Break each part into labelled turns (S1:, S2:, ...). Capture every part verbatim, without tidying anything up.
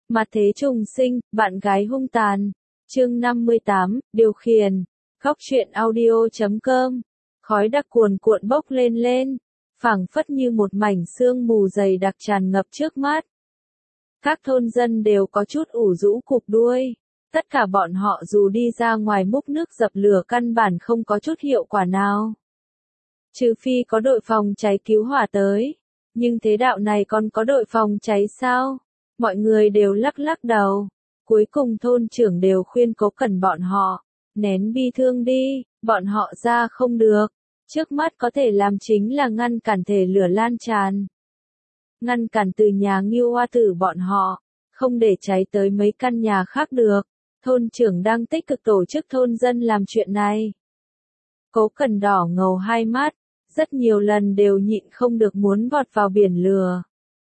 S1: Mặt thế trùng sinh, bạn gái hung tàn. Chương năm mươi tám, điều khiển. Góc truyện audio chấm com. Khói đặc cuồn cuộn bốc lên lên, phảng phất như một mảnh sương mù dày đặc tràn ngập trước mắt. Các thôn dân đều có chút ủ rũ cụp đuôi. Tất cả bọn họ dù đi ra ngoài múc nước dập lửa căn bản không có chút hiệu quả nào. Trừ phi có đội phòng cháy cứu hỏa tới. Nhưng thế đạo này còn có đội phòng cháy sao? Mọi người đều lắc lắc đầu. Cuối cùng thôn trưởng đều khuyên Cố Cẩn bọn họ. Nén bi thương đi, bọn họ ra không được. Trước mắt có thể làm chính là ngăn cản thể lửa lan tràn. Ngăn cản từ nhà Ngưu Hoa Tử bọn họ. Không để cháy tới mấy căn nhà khác được. Thôn trưởng đang tích cực tổ chức thôn dân làm chuyện này. Cố Cẩn đỏ ngầu hai mắt. Rất nhiều lần đều nhịn không được muốn vọt vào biển lửa.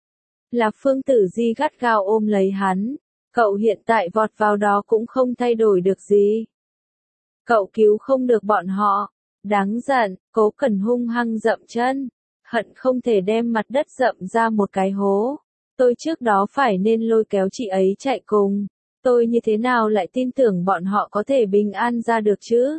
S1: Là Phương Tử Di gắt gao ôm lấy hắn. Cậu hiện tại vọt vào đó cũng không thay đổi được gì. Cậu cứu không được bọn họ. Đáng giận, Cố Cẩn hung hăng dậm chân. Hận không thể đem mặt đất dậm ra một cái hố. Tôi trước đó phải nên lôi kéo chị ấy chạy cùng. Tôi như thế nào lại tin tưởng bọn họ có thể bình an ra được chứ?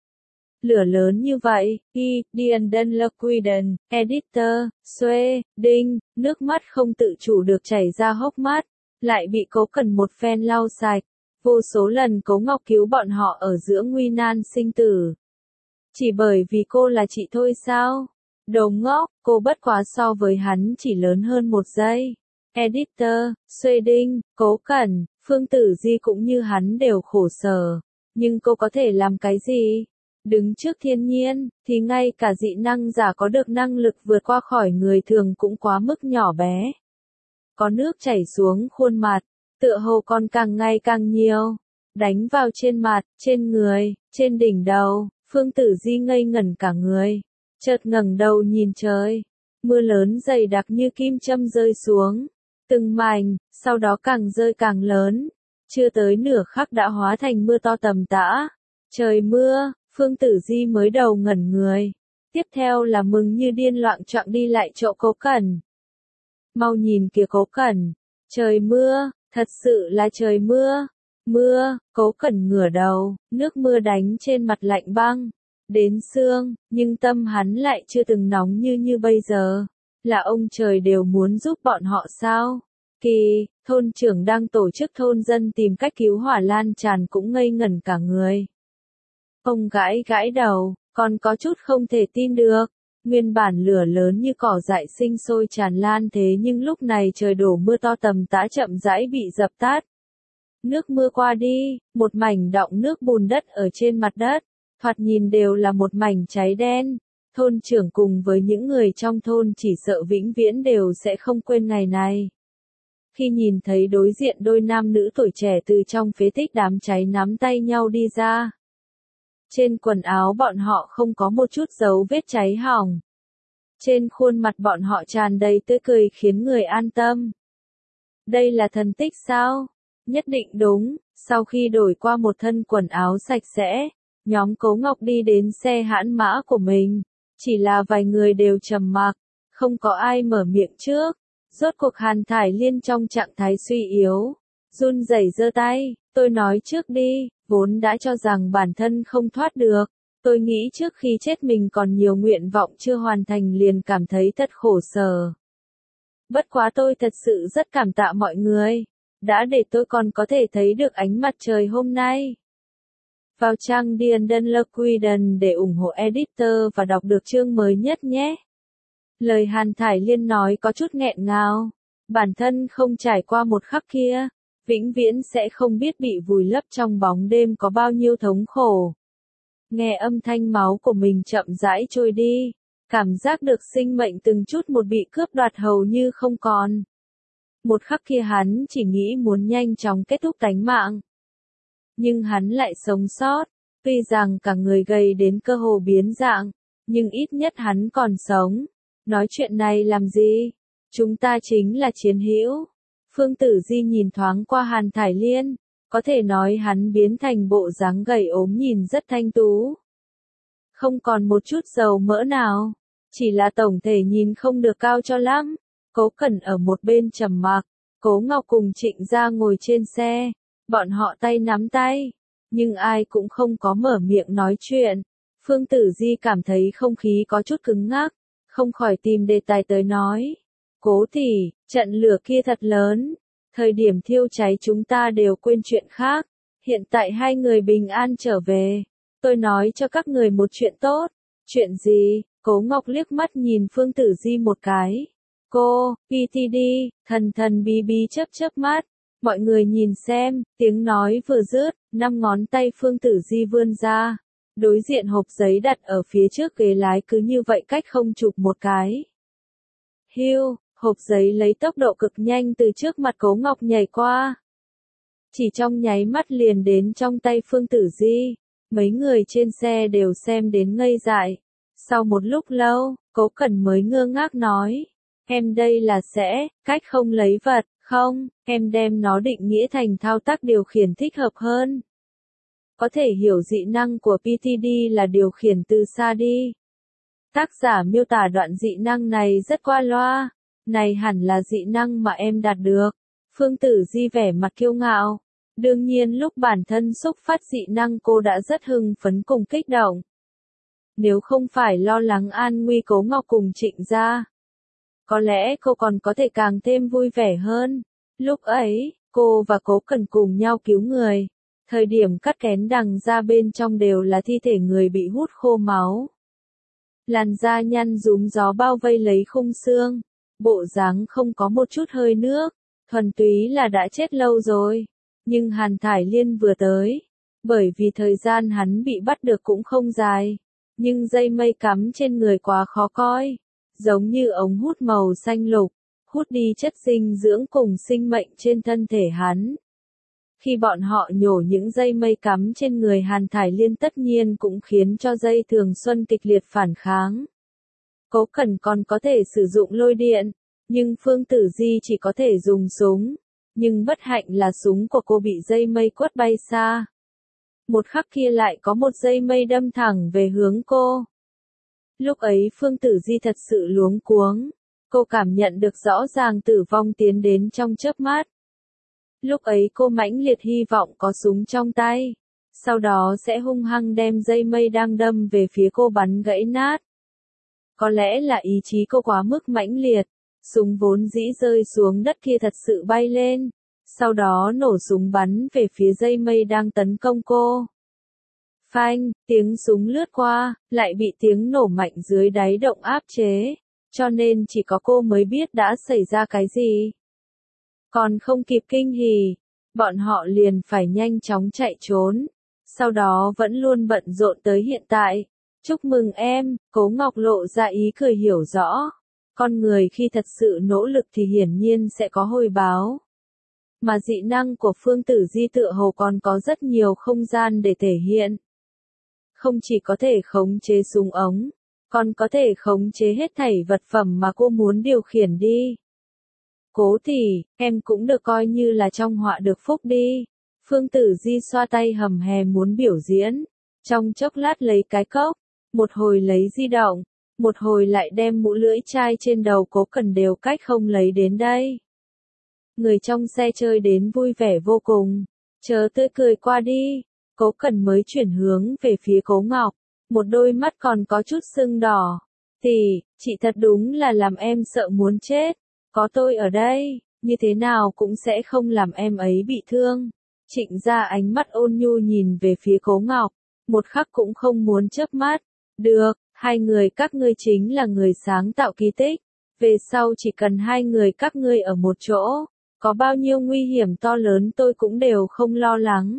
S1: Lửa lớn như vậy, y, Điền Đân Lquiden, editor, Xuê, Đinh, nước mắt không tự chủ được chảy ra hốc mắt, lại bị Cố Cẩn một phen lau sạch. Vô số lần Cố Ngọc cứu bọn họ ở giữa nguy nan sinh tử. Chỉ bởi vì cô là chị thôi sao? Đồ ngốc, cô bất quá so với hắn chỉ lớn hơn một giây. Editor, Xuê Đinh, Cố Cẩn, Phương Tử Di cũng như hắn đều khổ sở. Nhưng cô có thể làm cái gì? Đứng trước thiên nhiên, thì ngay cả dị năng giả có được năng lực vượt qua khỏi người thường cũng quá mức nhỏ bé. Có nước chảy xuống khuôn mặt, tựa hồ còn càng ngày càng nhiều. Đánh vào trên mặt, trên người, trên đỉnh đầu, Phương Tử Di ngây ngẩn cả người. Chợt ngẩng đầu nhìn trời. Mưa lớn dày đặc như kim châm rơi xuống. Từng mảnh, sau đó càng rơi càng lớn. Chưa tới nửa khắc đã hóa thành mưa to tầm tã. Trời mưa. Phương Tử Di mới đầu ngẩn người. Tiếp theo là mừng như điên loạng choạng đi lại chỗ Cố Cẩn. Mau nhìn kìa Cố Cẩn. Trời mưa, thật sự là trời mưa. Mưa, Cố Cẩn ngửa đầu, nước mưa đánh trên mặt lạnh băng. Đến xương, nhưng tâm hắn lại chưa từng nóng như như bây giờ. Là ông trời đều muốn giúp bọn họ sao? Kỳ, thôn trưởng đang tổ chức thôn dân tìm cách cứu hỏa lan tràn cũng ngây ngẩn cả người. Ông gãi gãi đầu, còn có chút không thể tin được. Nguyên bản lửa lớn như cỏ dại sinh sôi tràn lan thế nhưng lúc này trời đổ mưa to tầm tã chậm rãi bị dập tắt. Nước mưa qua đi, một mảnh đọng nước bùn đất ở trên mặt đất, thoạt nhìn đều là một mảnh cháy đen. Thôn trưởng cùng với những người trong thôn chỉ sợ vĩnh viễn đều sẽ không quên ngày này. Khi nhìn thấy đối diện đôi nam nữ tuổi trẻ từ trong phế tích đám cháy nắm tay nhau đi ra. Trên quần áo bọn họ không có một chút dấu vết cháy hỏng. Trên khuôn mặt bọn họ tràn đầy tươi cười khiến người an tâm. Đây là thần tích sao? Nhất định đúng. Sau khi đổi qua một thân quần áo sạch sẽ, nhóm Cố Ngọc đi đến xe hãn mã của mình. Chỉ là vài người đều trầm mặc, không có ai mở miệng trước. Rốt cuộc Hàn Thải Liên trong trạng thái suy yếu, run rẩy giơ tay, tôi nói trước đi. Vốn đã cho rằng bản thân không thoát được, tôi nghĩ trước khi chết mình còn nhiều nguyện vọng chưa hoàn thành liền cảm thấy thật khổ sở. Bất quá tôi thật sự rất cảm tạ mọi người, đã để tôi còn có thể thấy được ánh mặt trời hôm nay. Vào trang Điền Đân Lquiden để ủng hộ editor và đọc được chương mới nhất nhé. Lời Hàn Thải Liên nói có chút nghẹn ngào, bản thân không trải qua một khắc kia. Vĩnh viễn sẽ không biết bị vùi lấp trong bóng đêm có bao nhiêu thống khổ. Nghe âm thanh máu của mình chậm rãi trôi đi, cảm giác được sinh mệnh từng chút một bị cướp đoạt hầu như không còn. Một khắc kia hắn chỉ nghĩ muốn nhanh chóng kết thúc tánh mạng. Nhưng hắn lại sống sót, tuy rằng cả người gầy đến cơ hồ biến dạng, nhưng ít nhất hắn còn sống. Nói chuyện này làm gì? Chúng ta chính là chiến hữu. Phương Tử Di nhìn thoáng qua Hàn Thải Liên, có thể nói hắn biến thành bộ dáng gầy ốm nhìn rất thanh tú. Không còn một chút dầu mỡ nào, chỉ là tổng thể nhìn không được cao cho lắm. Cố Cẩn ở một bên trầm mặc, Cố Ngọc cùng Trịnh Gia ngồi trên xe, bọn họ tay nắm tay, nhưng ai cũng không có mở miệng nói chuyện. Phương Tử Di cảm thấy không khí có chút cứng ngắc, không khỏi tìm đề tài tới nói. Cố tỷ, trận lửa kia thật lớn, thời điểm thiêu cháy chúng ta đều quên chuyện khác, hiện tại hai người bình an trở về, tôi nói cho các người một chuyện tốt. Chuyện gì? Cố Ngọc liếc mắt nhìn Phương Tử Di một cái. Cô, pê tê đê, thần thần bí bí chớp chớp mắt, mọi người nhìn xem, tiếng nói vừa dứt, năm ngón tay Phương Tử Di vươn ra, đối diện hộp giấy đặt ở phía trước ghế lái cứ như vậy cách không chụp một cái. Hiu, hộp giấy lấy tốc độ cực nhanh từ trước mặt Cố Ngọc nhảy qua. Chỉ trong nháy mắt liền đến trong tay Phương Tử Di, mấy người trên xe đều xem đến ngây dại. Sau một lúc lâu, Cố Cẩn mới ngơ ngác nói, em đây là sẽ, cách không lấy vật, không, em đem nó định nghĩa thành thao tác điều khiển thích hợp hơn. Có thể hiểu dị năng của pê tê đê là điều khiển từ xa đi. Tác giả miêu tả đoạn dị năng này rất qua loa, này hẳn là dị năng mà em đạt được. Phương Tử Di vẻ mặt kiêu ngạo. Đương nhiên lúc bản thân xúc phát dị năng cô đã rất hưng phấn cùng kích động. Nếu không phải lo lắng an nguy Cố Ngọc cùng Trịnh Gia, có lẽ cô còn có thể càng thêm vui vẻ hơn. Lúc ấy, cô và Cố Cẩn cùng nhau cứu người. Thời điểm cắt kén đằng ra bên trong đều là thi thể người bị hút khô máu. Làn da nhăn rúm gió bao vây lấy khung xương. Bộ dáng không có một chút hơi nước. Thuần túy là đã chết lâu rồi. Nhưng Hàn Thải Liên vừa tới. Bởi vì thời gian hắn bị bắt được cũng không dài. Nhưng dây mây cắm trên người quá khó coi. Giống như ống hút màu xanh lục. Hút đi chất dinh dưỡng cùng sinh mệnh trên thân thể hắn. Khi bọn họ nhổ những dây mây cắm trên người Hàn Thải Liên tất nhiên cũng khiến cho dây thường xuân kịch liệt phản kháng. Cố Cẩn còn có thể sử dụng lôi điện, nhưng Phương Tử Di chỉ có thể dùng súng. Nhưng bất hạnh là súng của cô bị dây mây quất bay xa. Một khắc kia lại có một dây mây đâm thẳng về hướng cô. Lúc ấy Phương Tử Di thật sự luống cuống. Cô cảm nhận được rõ ràng tử vong tiến đến trong chớp mắt. Lúc ấy cô mãnh liệt hy vọng có súng trong tay. Sau đó sẽ hung hăng đem dây mây đang đâm về phía cô bắn gãy nát. Có lẽ là ý chí cô quá mức mãnh liệt. Súng vốn dĩ rơi xuống đất kia thật sự bay lên. Sau đó nổ súng bắn về phía dây mây đang tấn công cô. Phanh, tiếng súng lướt qua, lại bị tiếng nổ mạnh dưới đáy động áp chế. Cho nên chỉ có cô mới biết đã xảy ra cái gì. Còn không kịp kinh hỉ, bọn họ liền phải nhanh chóng chạy trốn. Sau đó vẫn luôn bận rộn tới hiện tại. Chúc mừng em, Cố Ngọc lộ ra ý cười hiểu rõ. Con người khi thật sự nỗ lực thì hiển nhiên sẽ có hồi báo. Mà dị năng của Phương Tử Di tựa hồ còn có rất nhiều không gian để thể hiện. Không chỉ có thể khống chế súng ống, còn có thể khống chế hết thảy vật phẩm mà cô muốn điều khiển đi. Cố tỷ, em cũng được coi như là trong họa được phúc đi. Phương Tử Di xoa tay hầm hè muốn biểu diễn. Trong chốc lát lấy cái cốc, một hồi lấy di động, một hồi lại đem mũ lưỡi chai trên đầu Cố Cẩn đều cách không lấy đến đây. Người trong xe chơi đến vui vẻ vô cùng. Chớ tươi cười qua đi. Cố Cẩn mới chuyển hướng về phía Cố Ngọc. Một đôi mắt còn có chút sưng đỏ. Tỷ, chị thật đúng là làm em sợ muốn chết. Có tôi ở đây, như thế nào cũng sẽ không làm em ấy bị thương. Trịnh Gia ánh mắt ôn nhu nhìn về phía Cố Ngọc. Một khắc cũng không muốn chớp mắt. Được, hai người các ngươi chính là người sáng tạo kỳ tích. Về sau chỉ cần hai người các ngươi ở một chỗ. Có bao nhiêu nguy hiểm to lớn tôi cũng đều không lo lắng.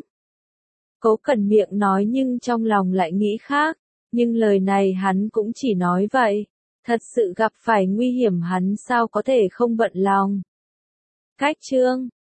S1: Cố Cẩn miệng nói nhưng trong lòng lại nghĩ khác. Nhưng lời này hắn cũng chỉ nói vậy. Thật sự gặp phải nguy hiểm hắn sao có thể không bận lòng. Cách chương